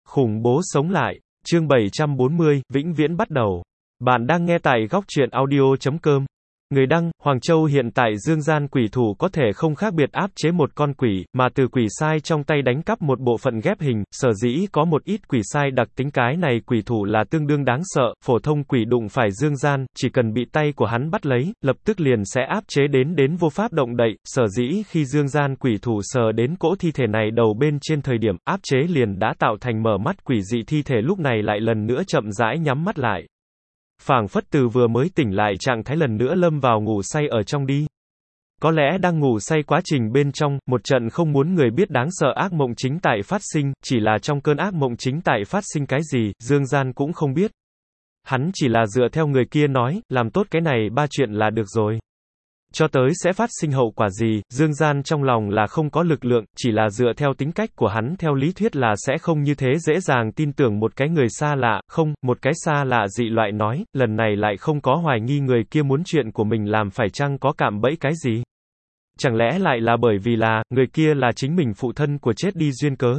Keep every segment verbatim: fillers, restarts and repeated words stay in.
Khủng bố sống lại. Chương bảy trăm bốn mươi, vĩnh viễn bắt đầu. Bạn đang nghe tại góc truyện audio chấm com. Người đăng, Hoàng Châu hiện tại dương gian quỷ thủ có thể không khác biệt áp chế một con quỷ, mà từ quỷ sai trong tay đánh cắp một bộ phận ghép hình, sở dĩ có một ít quỷ sai đặc tính cái này quỷ thủ là tương đương đáng sợ, phổ thông quỷ đụng phải dương gian, chỉ cần bị tay của hắn bắt lấy, lập tức liền sẽ áp chế đến đến vô pháp động đậy, sở dĩ khi dương gian quỷ thủ sờ đến cỗ thi thể này đầu bên trên thời điểm, áp chế liền đã tạo thành mở mắt quỷ dị thi thể lúc này lại lần nữa chậm rãi nhắm mắt lại. Phảng phất từ vừa mới tỉnh lại trạng thái lần nữa lâm vào ngủ say ở trong đi. Có lẽ đang ngủ say quá trình bên trong, một trận không muốn người biết đáng sợ ác mộng chính tại phát sinh, chỉ là trong cơn ác mộng chính tại phát sinh cái gì, dương gian cũng không biết. Hắn chỉ là dựa theo người kia nói, làm tốt cái này ba chuyện là được rồi. Cho tới sẽ phát sinh hậu quả gì, dương gian trong lòng là không có lực lượng, chỉ là dựa theo tính cách của hắn theo lý thuyết là sẽ không như thế dễ dàng tin tưởng một cái người xa lạ, không, một cái xa lạ dị loại nói, lần này lại không có hoài nghi người kia muốn chuyện của mình làm phải chăng có cạm bẫy cái gì. Chẳng lẽ lại là bởi vì là, người kia là chính mình phụ thân của chết đi duyên cớ?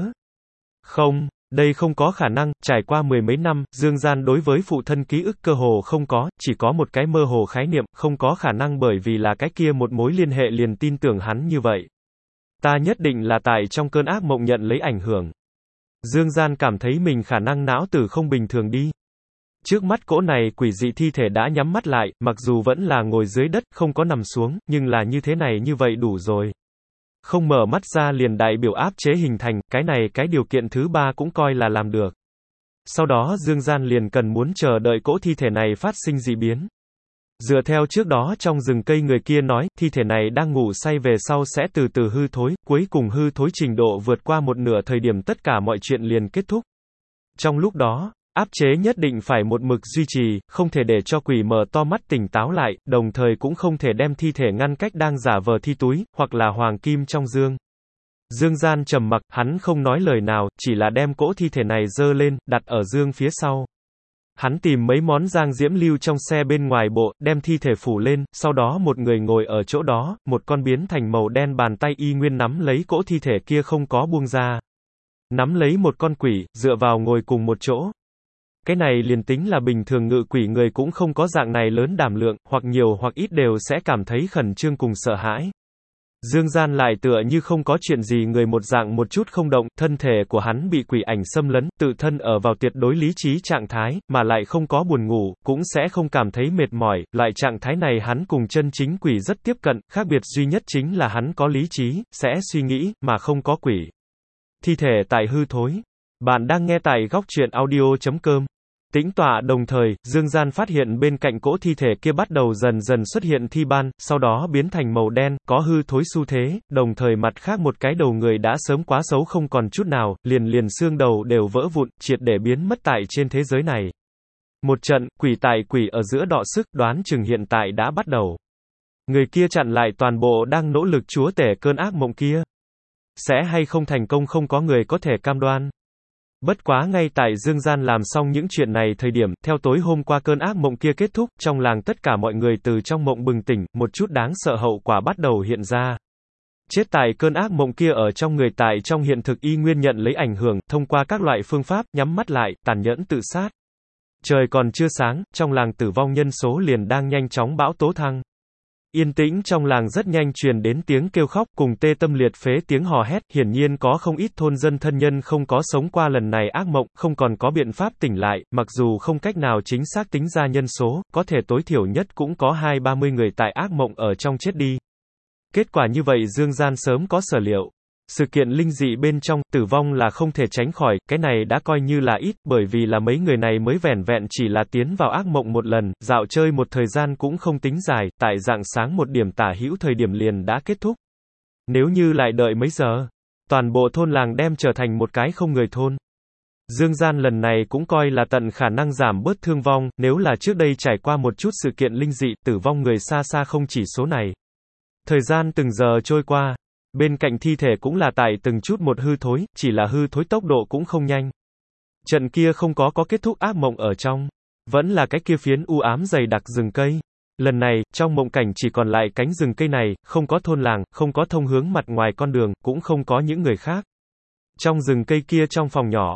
Không. Đây không có khả năng, trải qua mười mấy năm, dương gian đối với phụ thân ký ức cơ hồ không có, chỉ có một cái mơ hồ khái niệm, không có khả năng bởi vì là cái kia một mối liên hệ liền tin tưởng hắn như vậy. Ta nhất định là tại trong cơn ác mộng nhận lấy ảnh hưởng. Dương gian cảm thấy mình khả năng não tử không bình thường đi. Trước mắt cỗ này quỷ dị thi thể đã nhắm mắt lại, mặc dù vẫn là ngồi dưới đất, không có nằm xuống, nhưng là như thế này như vậy đủ rồi. Không mở mắt ra liền đại biểu áp chế hình thành, cái này cái điều kiện thứ ba cũng coi là làm được. Sau đó dương gian liền cần muốn chờ đợi cỗ thi thể này phát sinh dị biến. Dựa theo trước đó trong rừng cây người kia nói, thi thể này đang ngủ say về sau sẽ từ từ hư thối, cuối cùng hư thối trình độ vượt qua một nửa thời điểm tất cả mọi chuyện liền kết thúc. Trong lúc đó, áp chế nhất định phải một mực duy trì, không thể để cho quỷ mở to mắt tỉnh táo lại, đồng thời cũng không thể đem thi thể ngăn cách đang giả vờ thi túi, hoặc là hoàng kim trong dương. Dương gian trầm mặc, hắn không nói lời nào, chỉ là đem cỗ thi thể này dơ lên, đặt ở dương phía sau. Hắn tìm mấy món giang diễm lưu trong xe bên ngoài bộ, đem thi thể phủ lên, sau đó một người ngồi ở chỗ đó, một con biến thành màu đen bàn tay y nguyên nắm lấy cỗ thi thể kia không có buông ra. Nắm lấy một con quỷ, dựa vào ngồi cùng một chỗ. Cái này liền tính là bình thường ngự quỷ người cũng không có dạng này lớn đảm lượng, hoặc nhiều hoặc ít đều sẽ cảm thấy khẩn trương cùng sợ hãi. Dương gian lại tựa như không có chuyện gì người một dạng một chút không động, thân thể của hắn bị quỷ ảnh xâm lấn, tự thân ở vào tuyệt đối lý trí trạng thái, mà lại không có buồn ngủ, cũng sẽ không cảm thấy mệt mỏi, loại trạng thái này hắn cùng chân chính quỷ rất tiếp cận, khác biệt duy nhất chính là hắn có lý trí, sẽ suy nghĩ, mà không có quỷ. Thi thể tại hư thối. Bạn đang nghe tại góc truyện audio chấm com. Tĩnh tọa đồng thời, dương gian phát hiện bên cạnh cỗ thi thể kia bắt đầu dần dần xuất hiện thi ban, sau đó biến thành màu đen, có hư thối xu thế, đồng thời mặt khác một cái đầu người đã sớm quá xấu không còn chút nào, liền liền xương đầu đều vỡ vụn, triệt để biến mất tại trên thế giới này. Một trận, quỷ tại quỷ ở giữa đọ sức, đoán chừng hiện tại đã bắt đầu. Người kia chặn lại toàn bộ đang nỗ lực chúa tể cơn ác mộng kia. Sẽ hay không thành công không có người có thể cam đoan. Bất quá ngay tại dương gian làm xong những chuyện này thời điểm, theo tối hôm qua cơn ác mộng kia kết thúc, trong làng tất cả mọi người từ trong mộng bừng tỉnh, một chút đáng sợ hậu quả bắt đầu hiện ra. Chết tại cơn ác mộng kia ở trong người tại trong hiện thực y nguyên nhận lấy ảnh hưởng, thông qua các loại phương pháp, nhắm mắt lại, tàn nhẫn tự sát. Trời còn chưa sáng, trong làng tử vong nhân số liền đang nhanh chóng bão tố thăng. Yên tĩnh trong làng rất nhanh truyền đến tiếng kêu khóc, cùng tê tâm liệt phế tiếng hò hét, hiển nhiên có không ít thôn dân thân nhân không có sống qua lần này ác mộng, không còn có biện pháp tỉnh lại, mặc dù không cách nào chính xác tính ra nhân số, có thể tối thiểu nhất cũng có hai ba mươi người tại ác mộng ở trong chết đi. Kết quả như vậy dương gian sớm có sở liệu. Sự kiện linh dị bên trong, tử vong là không thể tránh khỏi, cái này đã coi như là ít, bởi vì là mấy người này mới vẻn vẹn chỉ là tiến vào ác mộng một lần, dạo chơi một thời gian cũng không tính dài, tại rạng sáng một điểm tả hữu thời điểm liền đã kết thúc. Nếu như lại đợi mấy giờ, toàn bộ thôn làng đem trở thành một cái không người thôn. Dương gian lần này cũng coi là tận khả năng giảm bớt thương vong, nếu là trước đây trải qua một chút sự kiện linh dị, tử vong người xa xa không chỉ số này. Thời gian từng giờ trôi qua. Bên cạnh thi thể cũng là tại từng chút một hư thối, chỉ là hư thối tốc độ cũng không nhanh. Trận kia không có có kết thúc ác mộng ở trong. Vẫn là cái kia phiến u ám dày đặc rừng cây. Lần này, trong mộng cảnh chỉ còn lại cánh rừng cây này, không có thôn làng, không có thông hướng mặt ngoài con đường, cũng không có những người khác. Trong rừng cây kia trong phòng nhỏ,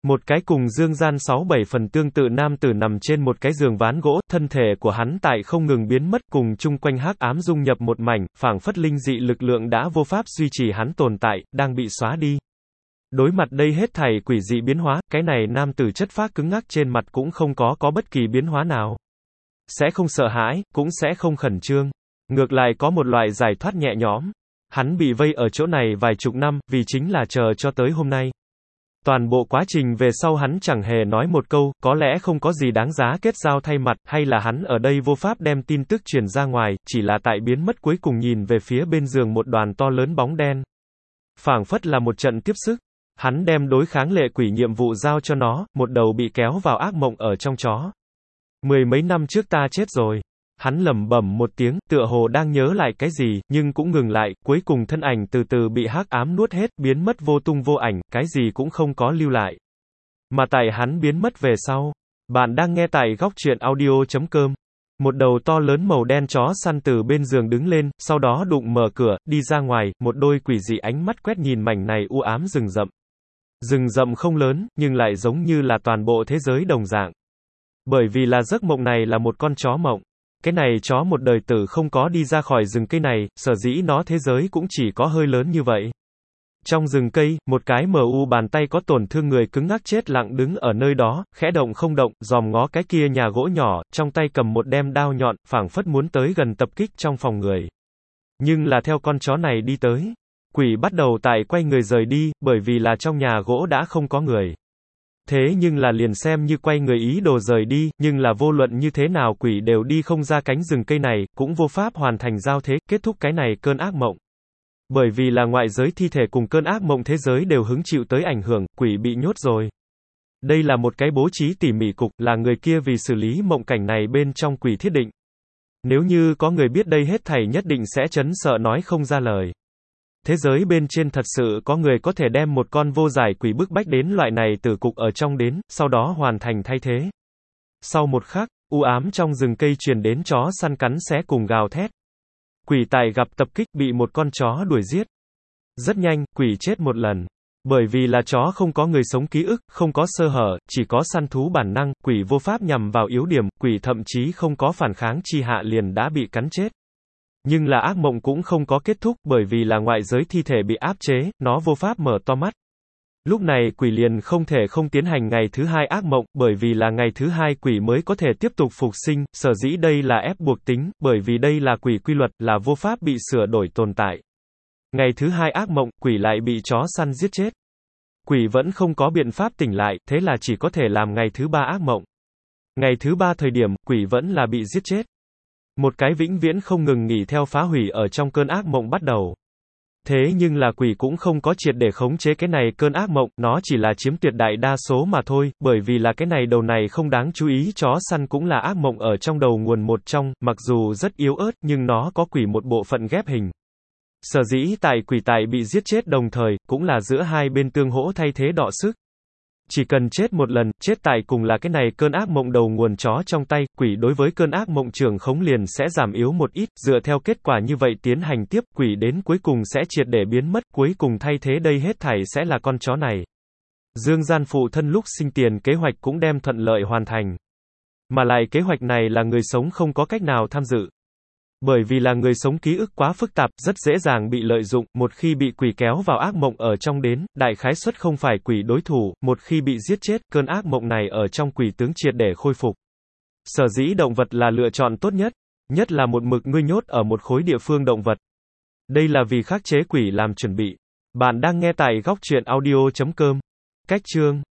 Một cái cùng dương gian sáu bảy phần tương tự nam tử nằm trên một cái giường ván gỗ, thân thể của hắn tại không ngừng biến mất cùng chung quanh hắc ám dung nhập một mảnh, phảng phất linh dị lực lượng đã vô pháp duy trì hắn tồn tại, đang bị xóa đi. Đối mặt đây hết thảy quỷ dị biến hóa, cái này nam tử chất phác cứng ngắc trên mặt cũng không có có bất kỳ biến hóa nào. Sẽ không sợ hãi, cũng sẽ không khẩn trương. Ngược lại có một loại giải thoát nhẹ nhõm. Hắn bị vây ở chỗ này vài chục năm, vì chính là chờ cho tới hôm nay. Toàn bộ quá trình về sau hắn chẳng hề nói một câu, có lẽ không có gì đáng giá kết giao thay mặt, hay là hắn ở đây vô pháp đem tin tức truyền ra ngoài, chỉ là tại biến mất cuối cùng nhìn về phía bên giường một đoàn to lớn bóng đen. Phảng phất là một trận tiếp sức. Hắn đem đối kháng lệ quỷ nhiệm vụ giao cho nó, một đầu bị kéo vào ác mộng ở trong chó. Mười mấy năm trước ta chết rồi. Hắn lẩm bẩm một tiếng, tựa hồ đang nhớ lại cái gì, nhưng cũng ngừng lại, cuối cùng thân ảnh từ từ bị hắc ám nuốt hết, biến mất vô tung vô ảnh, cái gì cũng không có lưu lại. Mà tại hắn biến mất về sau, bạn đang nghe tại góc truyện audio chấm com. Một đầu to lớn màu đen chó săn từ bên giường đứng lên, sau đó đụng mở cửa, đi ra ngoài, một đôi quỷ dị ánh mắt quét nhìn mảnh này u ám rừng rậm. Rừng rậm không lớn, nhưng lại giống như là toàn bộ thế giới đồng dạng. Bởi vì là giấc mộng này là một con chó mộng. Cái này chó một đời tử không có đi ra khỏi rừng cây này, sở dĩ nó thế giới cũng chỉ có hơi lớn như vậy. Trong rừng cây, một cái mờ u bàn tay có tổn thương người cứng ngắc chết lặng đứng ở nơi đó, khẽ động không động, dòm ngó cái kia nhà gỗ nhỏ, trong tay cầm một đem đao nhọn, phảng phất muốn tới gần tập kích trong phòng người. Nhưng là theo con chó này đi tới, quỷ bắt đầu tại quay người rời đi, bởi vì là trong nhà gỗ đã không có người. Thế nhưng là liền xem như quay người ý đồ rời đi, nhưng là vô luận như thế nào quỷ đều đi không ra cánh rừng cây này, cũng vô pháp hoàn thành giao thế, kết thúc cái này cơn ác mộng. Bởi vì là ngoại giới thi thể cùng cơn ác mộng thế giới đều hứng chịu tới ảnh hưởng, quỷ bị nhốt rồi. Đây là một cái bố trí tỉ mỉ cục, là người kia vì xử lý mộng cảnh này bên trong quỷ thiết định. Nếu như có người biết đây hết thảy nhất định sẽ chấn sợ nói không ra lời. Thế giới bên trên thật sự có người có thể đem một con vô giải quỷ bức bách đến loại này tử cục ở trong đến, sau đó hoàn thành thay thế. Sau một khắc, u ám trong rừng cây truyền đến chó săn cắn xé cùng gào thét. Quỷ tài gặp tập kích bị một con chó đuổi giết. Rất nhanh, quỷ chết một lần. Bởi vì là chó không có người sống ký ức, không có sơ hở, chỉ có săn thú bản năng, quỷ vô pháp nhằm vào yếu điểm, quỷ thậm chí không có phản kháng chi hạ liền đã bị cắn chết. Nhưng là ác mộng cũng không có kết thúc, bởi vì là ngoại giới thi thể bị áp chế, nó vô pháp mở to mắt. Lúc này quỷ liền không thể không tiến hành ngày thứ hai ác mộng, bởi vì là ngày thứ hai quỷ mới có thể tiếp tục phục sinh, sở dĩ đây là ép buộc tính, bởi vì đây là quỷ quy luật, là vô pháp bị sửa đổi tồn tại. Ngày thứ hai ác mộng, quỷ lại bị chó săn giết chết. Quỷ vẫn không có biện pháp tỉnh lại, thế là chỉ có thể làm ngày thứ ba ác mộng. Ngày thứ ba thời điểm, quỷ vẫn là bị giết chết. Một cái vĩnh viễn không ngừng nghỉ theo phá hủy ở trong cơn ác mộng bắt đầu. Thế nhưng là quỷ cũng không có triệt để khống chế cái này cơn ác mộng, nó chỉ là chiếm tuyệt đại đa số mà thôi, bởi vì là cái này đầu này không đáng chú ý chó săn cũng là ác mộng ở trong đầu nguồn một trong, mặc dù rất yếu ớt nhưng nó có quỷ một bộ phận ghép hình. Sở dĩ tại quỷ tài bị giết chết đồng thời, cũng là giữa hai bên tương hỗ thay thế đọ sức. Chỉ cần chết một lần, chết tại cùng là cái này cơn ác mộng đầu nguồn chó trong tay, quỷ đối với cơn ác mộng trường khống liền sẽ giảm yếu một ít, dựa theo kết quả như vậy tiến hành tiếp, quỷ đến cuối cùng sẽ triệt để biến mất, cuối cùng thay thế đây hết thảy sẽ là con chó này. Dương gian phụ thân lúc sinh tiền kế hoạch cũng đem thuận lợi hoàn thành. Mà lại kế hoạch này là người sống không có cách nào tham dự. Bởi vì là người sống ký ức quá phức tạp, rất dễ dàng bị lợi dụng, một khi bị quỷ kéo vào ác mộng ở trong đến, đại khái suất không phải quỷ đối thủ, một khi bị giết chết, cơn ác mộng này ở trong quỷ tướng triệt để khôi phục. Sở dĩ động vật là lựa chọn tốt nhất, nhất là một mực nuôi nhốt ở một khối địa phương động vật. Đây là vì khắc chế quỷ làm chuẩn bị. Bạn đang nghe tại góc truyện audio chấm com. Cách chương